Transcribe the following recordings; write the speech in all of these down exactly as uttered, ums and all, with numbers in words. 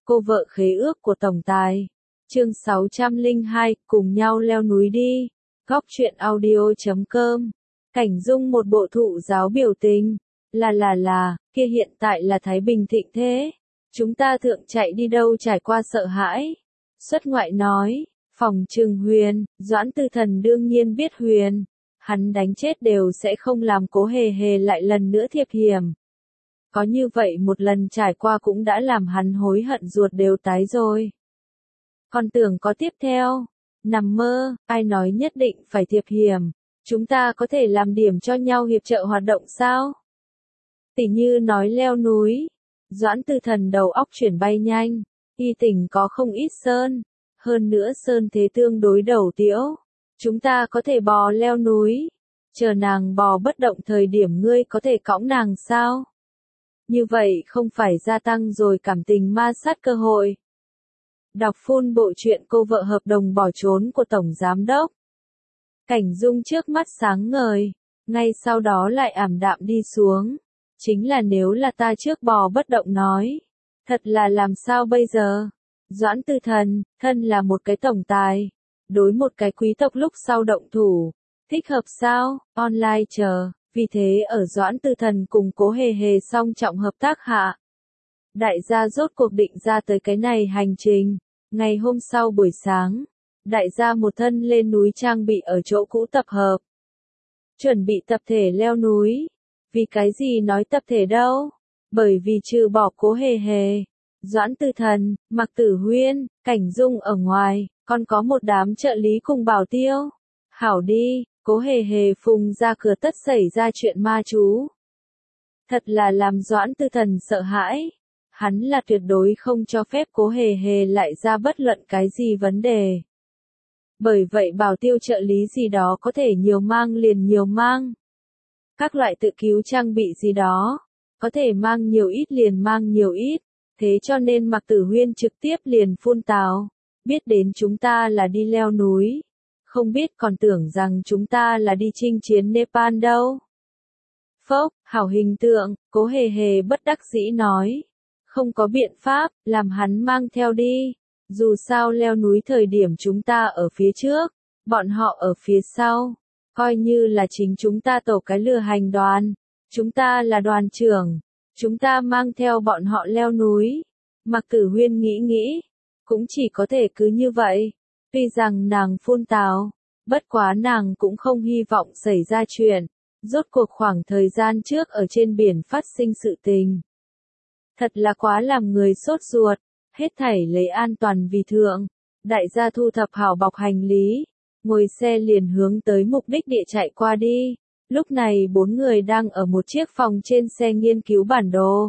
cô vợ khế ước của tổng tài. Chương sáu trăm lẻ hai, cùng nhau leo núi đi. Góc truyện audio chấm com. Cảnh Dung một bộ thụ giáo biểu tình. Là là là, kia hiện tại là Thái Bình thịnh thế. Chúng ta thượng chạy đi đâu trải qua sợ hãi. Xuất ngoại nói, phòng trừng Huyền, Doãn Tư Thần đương nhiên biết Huyền. Hắn đánh chết đều sẽ không làm Cố Hề Hề lại lần nữa thiệp hiểm. Có như vậy một lần trải qua cũng đã làm hắn hối hận ruột đều tái rồi. Còn tưởng có tiếp theo, nằm mơ, ai nói nhất định phải thiệp hiểm, chúng ta có thể làm điểm cho nhau hiệp trợ hoạt động sao? Tỉ như nói leo núi, Doãn Tư Thần đầu óc chuyển bay nhanh, y tỉnh có không ít sơn, hơn nữa sơn thế tương đối đầu tiễu, chúng ta có thể bò leo núi, chờ nàng bò bất động thời điểm ngươi có thể cõng nàng sao? Như vậy không phải gia tăng rồi cảm tình ma sát cơ hội. Đọc full bộ truyện cô vợ hợp đồng bỏ trốn của Tổng Giám Đốc. Cảnh Dung trước mắt sáng ngời, ngay sau đó lại ảm đạm đi xuống. Chính là nếu là ta trước bò bất động nói. Thật là làm sao bây giờ? Doãn Tư Thần, thân là một cái tổng tài. Đối một cái quý tộc lúc sau động thủ. Thích hợp sao? Online chờ. Vì thế ở Doãn Tư Thần cùng Cố Hề Hề song trọng hợp tác hạ. Đại gia rốt cuộc định ra tới cái này hành trình. Ngày hôm sau buổi sáng, đại gia một thân lên núi trang bị ở chỗ cũ tập hợp. Chuẩn bị tập thể leo núi. Vì cái gì nói tập thể đâu? Bởi vì trừ bỏ Cố Hề Hề, Doãn Tư Thần, Mạc Tử Huyên, Cảnh Dung ở ngoài, còn có một đám trợ lý cùng bảo tiêu. Hảo đi, Cố Hề Hề phùng ra cửa tất xảy ra chuyện ma chú. Thật là làm Doãn Tư Thần sợ hãi. Hắn là tuyệt đối không cho phép Cố Hề Hề lại ra bất luận cái gì vấn đề. Bởi vậy bảo tiêu trợ lý gì đó có thể nhiều mang liền nhiều mang. Các loại tự cứu trang bị gì đó, có thể mang nhiều ít liền mang nhiều ít. Thế cho nên Mạc Tử Huyên trực tiếp liền phun tào. Biết đến chúng ta là đi leo núi. Không biết còn tưởng rằng chúng ta là đi chinh chiến Nepal đâu. Phốc, hảo hình tượng, Cố Hề Hề bất đắc dĩ nói. Không có biện pháp, làm hắn mang theo đi. Dù sao leo núi thời điểm chúng ta ở phía trước, bọn họ ở phía sau. Coi như là chính chúng ta tổ cái lừa hành đoàn. Chúng ta là đoàn trưởng. Chúng ta mang theo bọn họ leo núi. Mạc Tử Huyên nghĩ nghĩ. Cũng chỉ có thể cứ như vậy. Tuy rằng nàng phun tào. Bất quá nàng cũng không hy vọng xảy ra chuyện. Rốt cuộc khoảng thời gian trước ở trên biển phát sinh sự tình. Thật là quá làm người sốt ruột. Hết thảy lấy an toàn vì thượng. Đại gia thu thập hảo bọc hành lý. Ngồi xe liền hướng tới mục đích địa chạy qua đi. Lúc này bốn người đang ở một chiếc phòng trên xe nghiên cứu bản đồ.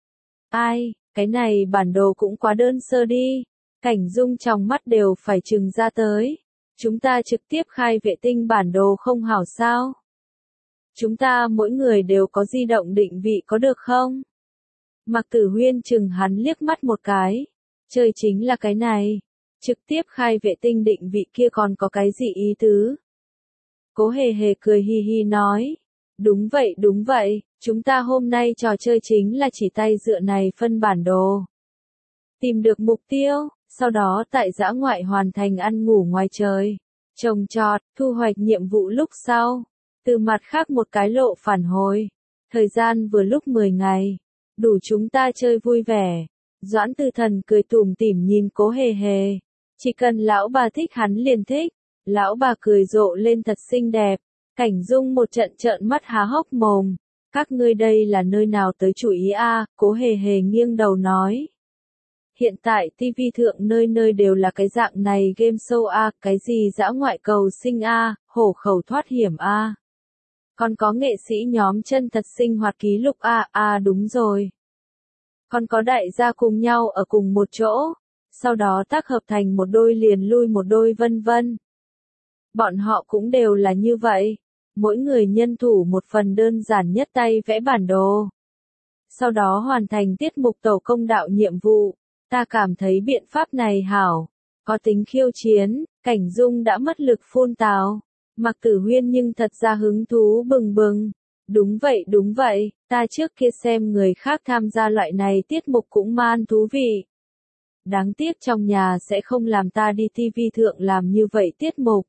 Ai, cái này bản đồ cũng quá đơn sơ đi. Cảnh Dung trong mắt đều phải trừng ra tới. Chúng ta trực tiếp khai vệ tinh bản đồ không hảo sao? Chúng ta mỗi người đều có di động định vị có được không? Mạc Tử Huyên chừng hắn liếc mắt một cái. Chơi chính là cái này. Trực tiếp khai vệ tinh định vị kia còn có cái gì ý tứ? Cố Hề Hề cười hi hi nói. Đúng vậy đúng vậy, chúng ta hôm nay trò chơi chính là chỉ tay dựa này phân bản đồ. Tìm được mục tiêu, sau đó tại dã ngoại hoàn thành ăn ngủ ngoài trời. Trồng trọt, thu hoạch nhiệm vụ lúc sau. Từ mặt khác một cái lộ phản hồi. Thời gian vừa lúc mười ngày. Đủ chúng ta chơi vui vẻ. Doãn Tư Thần cười tủm tỉm nhìn Cố Hề Hề. Chỉ cần lão bà thích hắn liền thích. Lão bà cười rộ lên thật xinh đẹp. Cảnh Dung một trận trợn mắt há hốc mồm. Các ngươi đây là nơi nào tới chủ ý a? Cố Hề Hề nghiêng đầu nói. Hiện tại ti vi thượng nơi nơi đều là cái dạng này game show a, cái gì dã ngoại cầu sinh a, hổ khẩu thoát hiểm a. Còn có nghệ sĩ nhóm chân thật sinh hoạt ký lục a, a đúng rồi. Còn có đại gia cùng nhau ở cùng một chỗ, sau đó tác hợp thành một đôi liền lui một đôi vân vân. Bọn họ cũng đều là như vậy, mỗi người nhân thủ một phần đơn giản nhất tay vẽ bản đồ. Sau đó hoàn thành tiết mục tổ công đạo nhiệm vụ, ta cảm thấy biện pháp này hảo, có tính khiêu chiến, Cảnh Dung đã mất lực phun tào. Mạc Tử Huyên nhưng thật ra hứng thú bừng bừng. Đúng vậy đúng vậy, ta trước kia xem người khác tham gia loại này tiết mục cũng man thú vị. Đáng tiếc trong nhà sẽ không làm ta đi ti vi thượng làm như vậy tiết mục.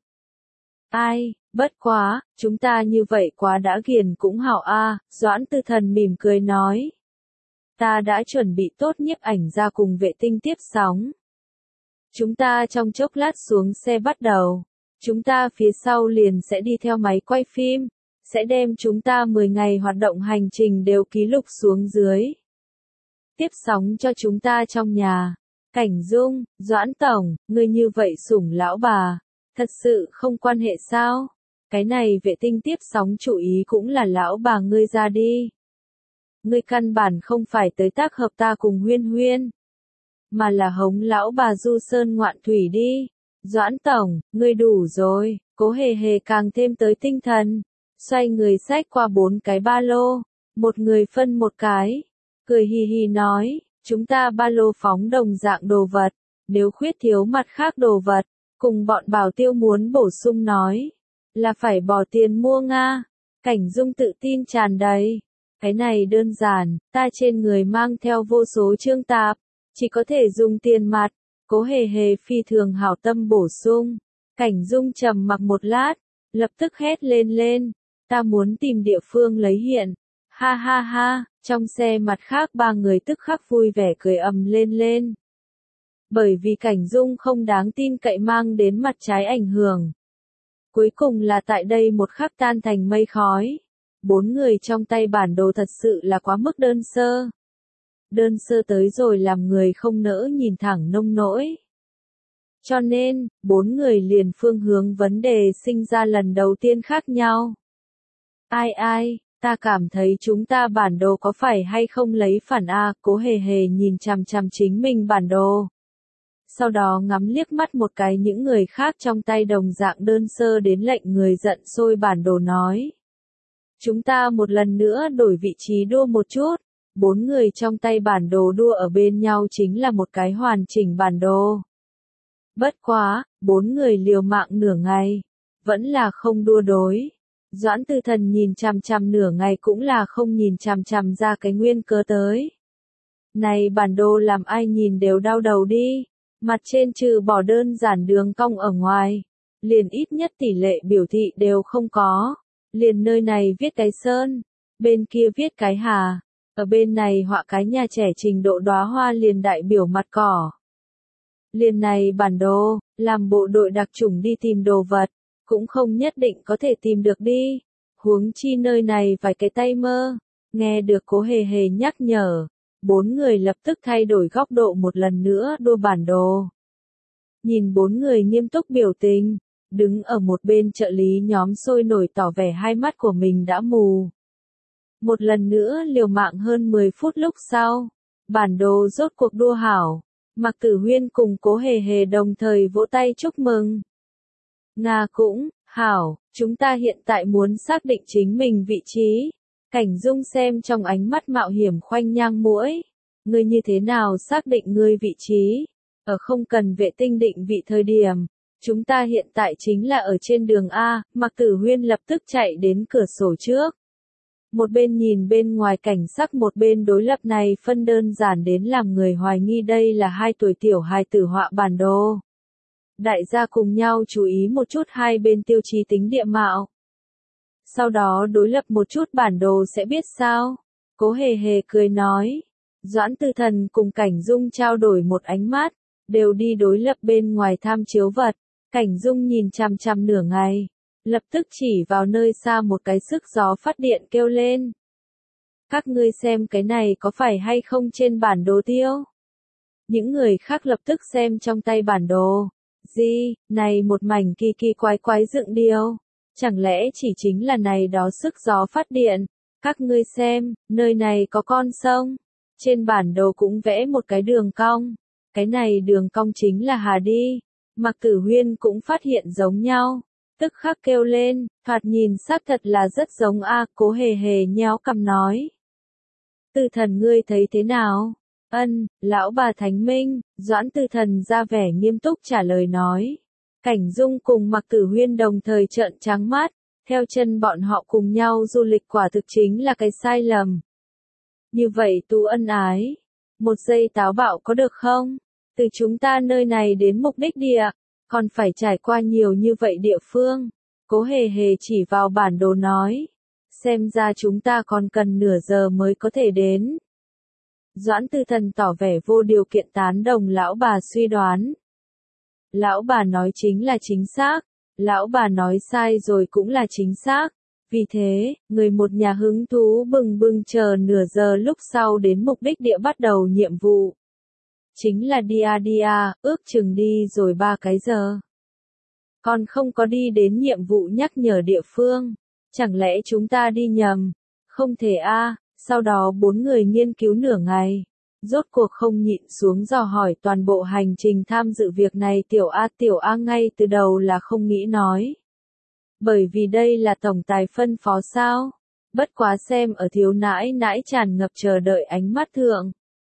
Ai, bất quá, chúng ta như vậy quá đã ghiền cũng hảo a, Doãn Tư Thần mỉm cười nói. Ta đã chuẩn bị tốt nhiếp ảnh ra cùng vệ tinh tiếp sóng. Chúng ta trong chốc lát xuống xe bắt đầu. Chúng ta phía sau liền sẽ đi theo máy quay phim, sẽ đem chúng ta mười ngày hoạt động hành trình đều ký lục xuống dưới. Tiếp sóng cho chúng ta trong nhà. Cảnh Dung, Doãn Tổng, ngươi như vậy sủng lão bà, thật sự không quan hệ sao? Cái này vệ tinh tiếp sóng chủ ý cũng là lão bà ngươi ra đi. Ngươi căn bản không phải tới tác hợp ta cùng Huyên Huyên, mà là hống lão bà du sơn ngoạn thủy đi. Doãn Tổng, ngươi đủ rồi, Cố Hề Hề càng thêm tới tinh thần, xoay người xách qua bốn cái ba lô, một người phân một cái, cười hì hì nói, chúng ta ba lô phóng đồng dạng đồ vật, nếu khuyết thiếu mặt khác đồ vật, cùng bọn bảo tiêu muốn bổ sung nói, là phải bỏ tiền mua Nga. Cảnh Dung tự tin tràn đầy, cái này đơn giản, ta trên người mang theo vô số trương tạp, chỉ có thể dùng tiền mặt. Cố Hề Hề phi thường hảo tâm bổ sung. Cảnh Dung trầm mặc một lát, lập tức hét lên lên, ta muốn tìm địa phương lấy hiện. Ha ha ha, trong xe mặt khác ba người tức khắc vui vẻ cười ầm lên lên. Bởi vì Cảnh Dung không đáng tin cậy mang đến mặt trái ảnh hưởng. Cuối cùng là tại đây một khắc tan thành mây khói. Bốn người trong tay bản đồ thật sự là quá mức đơn sơ. Đơn sơ tới rồi làm người không nỡ nhìn thẳng nông nỗi. Cho nên, bốn người liền phương hướng vấn đề sinh ra lần đầu tiên khác nhau. Ai ai, ta cảm thấy chúng ta bản đồ có phải hay không lấy phản A, Cố Hề Hề nhìn chằm chằm chính mình bản đồ. Sau đó ngắm liếc mắt một cái những người khác trong tay đồng dạng đơn sơ đến lệnh người giận sôi bản đồ nói. Chúng ta một lần nữa đổi vị trí đua một chút. Bốn người trong tay bản đồ đua ở bên nhau chính là một cái hoàn chỉnh bản đồ. Bất quá, bốn người liều mạng nửa ngày, vẫn là không đua đối. Doãn Tư Thần nhìn chằm chằm nửa ngày cũng là không nhìn chằm chằm ra cái nguyên cớ tới. Này bản đồ làm ai nhìn đều đau đầu đi, mặt trên trừ bỏ đơn giản đường cong ở ngoài, liền ít nhất tỷ lệ biểu thị đều không có, liền nơi này viết cái sơn, bên kia viết cái hà. Ở bên này họa cái nhà trẻ trình độ đóa hoa liền đại biểu mặt cỏ. Liền này bản đồ, làm bộ đội đặc chủng đi tìm đồ vật, cũng không nhất định có thể tìm được đi. Huống chi nơi này vài cái tay mơ. Nghe được Cố Hề Hề nhắc nhở, bốn người lập tức thay đổi góc độ một lần nữa đua bản đồ. Nhìn bốn người nghiêm túc biểu tình, đứng ở một bên trợ lý nhóm sôi nổi tỏ vẻ hai mắt của mình đã mù. Một lần nữa liều mạng hơn mười phút lúc sau, bản đồ rốt cuộc đua hảo, Mạc Tử Huyên cùng Cố Hề Hề đồng thời vỗ tay chúc mừng. Nga cũng, hảo, chúng ta hiện tại muốn xác định chính mình vị trí. Cảnh Dung xem trong ánh mắt mạo hiểm khoanh nhang mũi. Ngươi như thế nào xác định ngươi vị trí? Ở không cần vệ tinh định vị thời điểm. Chúng ta hiện tại chính là ở trên đường A, Mạc Tử Huyên lập tức chạy đến cửa sổ trước. Một bên nhìn bên ngoài cảnh sắc một bên đối lập này phân đơn giản đến làm người hoài nghi đây là hai tuổi tiểu hài tử họa bản đồ. Đại gia cùng nhau chú ý một chút hai bên tiêu chí tính địa mạo. Sau đó đối lập một chút bản đồ sẽ biết sao. Cố Hề Hề cười nói. Doãn Tư Thần cùng Cảnh Dung trao đổi một ánh mắt, đều đi đối lập bên ngoài tham chiếu vật. Cảnh Dung nhìn chằm chằm nửa ngày, lập tức chỉ vào nơi xa một cái sức gió phát điện kêu lên. Các ngươi xem cái này có phải hay không trên bản đồ tiêu? Những người khác lập tức xem trong tay bản đồ. Gì, này một mảnh kỳ kỳ quái quái dựng điêu. Chẳng lẽ chỉ chính là này đó sức gió phát điện? Các ngươi xem, nơi này có con sông. Trên bản đồ cũng vẽ một cái đường cong. Cái này đường cong chính là hà đi. Mạc Tử Huyên cũng phát hiện giống nhau. Tức khắc kêu lên, thoạt nhìn xác thật là rất giống a. Cố Hề Hề nhéo cằm nói. Tư Thần ngươi thấy thế nào? Ân, lão bà Thánh Minh. Doãn Tư Thần ra vẻ nghiêm túc trả lời nói. Cảnh Dung cùng Mạc Tử Huyên đồng thời trợn trắng mắt, theo chân bọn họ cùng nhau du lịch quả thực chính là cái sai lầm. Như vậy tu ân ái, một giây táo bạo có được không? Từ chúng ta nơi này đến mục đích địa, còn phải trải qua nhiều như vậy địa phương. Cố hề hề chỉ vào bản đồ nói. Xem ra chúng ta còn cần nửa giờ mới có thể đến. Doãn Tư Thần tỏ vẻ vô điều kiện tán đồng lão bà suy đoán. Lão bà nói chính là chính xác, lão bà nói sai rồi cũng là chính xác. Vì thế, người một nhà hứng thú bừng bừng chờ nửa giờ lúc sau đến mục đích địa bắt đầu nhiệm vụ. Chính là đi a đi a, ước chừng đi rồi ba cái giờ. Còn không có đi đến nhiệm vụ nhắc nhở địa phương. Chẳng lẽ chúng ta đi nhầm? Không thể a. Sau đó bốn người nghiên cứu nửa ngày. Rốt cuộc không nhịn xuống dò hỏi toàn bộ hành trình tham dự việc này tiểu A tiểu A ngay từ đầu là không nghĩ nói. Bởi vì đây là tổng tài phân phó sao? Bất quá xem ở thiếu nãi nãi tràn ngập chờ đợi ánh mắt thượng.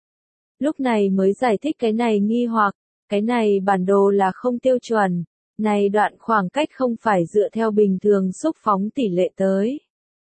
Lúc này mới giải thích cái này nghi hoặc, cái này bản đồ là không tiêu chuẩn, này đoạn khoảng cách không phải dựa theo bình thường xúc phóng tỷ lệ tới.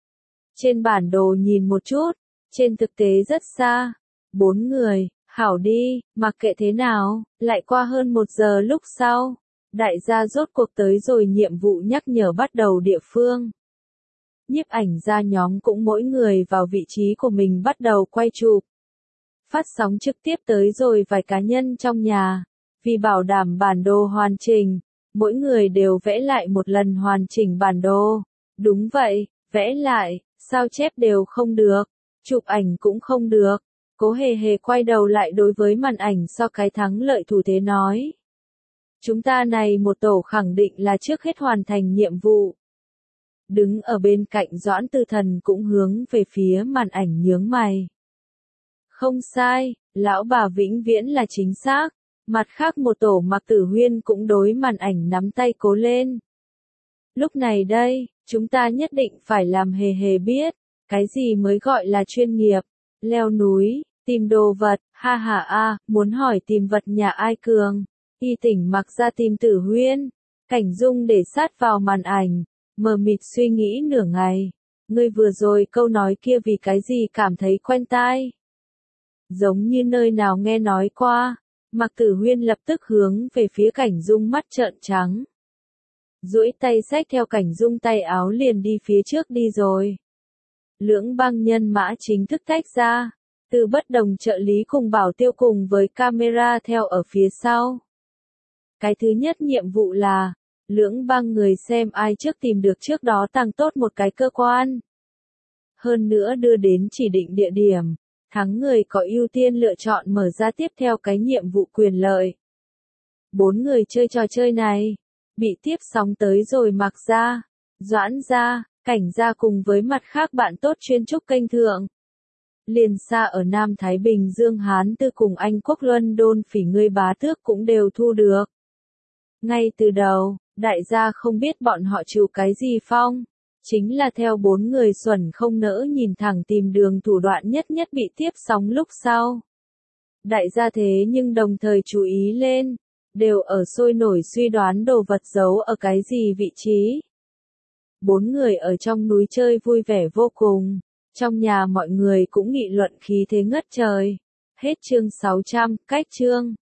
Trên bản đồ nhìn một chút, trên thực tế rất xa, bốn người, hảo đi, mặc kệ thế nào, lại qua hơn một giờ lúc sau, đại gia rốt cuộc tới rồi nhiệm vụ nhắc nhở bắt đầu địa phương. Nhiếp ảnh gia nhóm cũng mỗi người vào vị trí của mình bắt đầu quay chụp. Phát sóng trực tiếp tới rồi vài cá nhân trong nhà, vì bảo đảm bản đồ hoàn chỉnh, mỗi người đều vẽ lại một lần hoàn chỉnh bản đồ. Đúng vậy, vẽ lại, sao chép đều không được, chụp ảnh cũng không được. Cố hề hề quay đầu lại đối với màn ảnh so cái thắng lợi thủ thế nói. Chúng ta này một tổ khẳng định là trước hết hoàn thành nhiệm vụ. Đứng ở bên cạnh Doãn Tư Thần cũng hướng về phía màn ảnh nhướng mày. Không sai, lão bà vĩnh viễn là chính xác. Mặt khác một tổ Mạc Tử Huyên cũng đối màn ảnh nắm tay cố lên. Lúc này đây, chúng ta nhất định phải làm hề hề biết, cái gì mới gọi là chuyên nghiệp. Leo núi, tìm đồ vật, ha ha a, muốn hỏi tìm vật nhà ai cường. Y tỉnh mặc ra tìm Tử Huyên. Cảnh Dung để sát vào màn ảnh, mờ mịt suy nghĩ nửa ngày. Ngươi vừa rồi câu nói kia vì cái gì cảm thấy quen tai? Giống như nơi nào nghe nói qua. Mạc Tử Huyên lập tức hướng về phía Cảnh Dung mắt trợn trắng. Duỗi tay xách theo Cảnh Dung tay áo liền đi phía trước đi rồi. Lưỡng bang nhân mã chính thức tách ra. Từ bất đồng trợ lý cùng Bảo Tiêu cùng với camera theo ở phía sau. Cái thứ nhất nhiệm vụ là, lưỡng bang người xem ai trước tìm được trước đó tăng tốt một cái cơ quan. Hơn nữa đưa đến chỉ định địa điểm, thắng người có ưu tiên lựa chọn mở ra tiếp theo cái nhiệm vụ quyền lợi. Bốn người chơi trò chơi này, bị tiếp sóng tới rồi Mạc gia, Doãn gia, Cảnh gia cùng với mặt khác bạn tốt chuyên trúc kênh thượng. Liền xa ở Nam Thái Bình Dương Hán Tư cùng Anh Quốc London phỉ ngươi bá tước cũng đều thu được. Ngay từ đầu, đại gia không biết bọn họ chịu cái gì phong. Chính là theo bốn người xuẩn không nỡ nhìn thẳng tìm đường thủ đoạn nhất nhất bị tiếp sóng lúc sau. Đại gia thế nhưng đồng thời chú ý lên, đều ở sôi nổi suy đoán đồ vật giấu ở cái gì vị trí. Bốn người ở trong núi chơi vui vẻ vô cùng, trong nhà mọi người cũng nghị luận khí thế ngất trời. Hết chương sáu trăm, cách chương.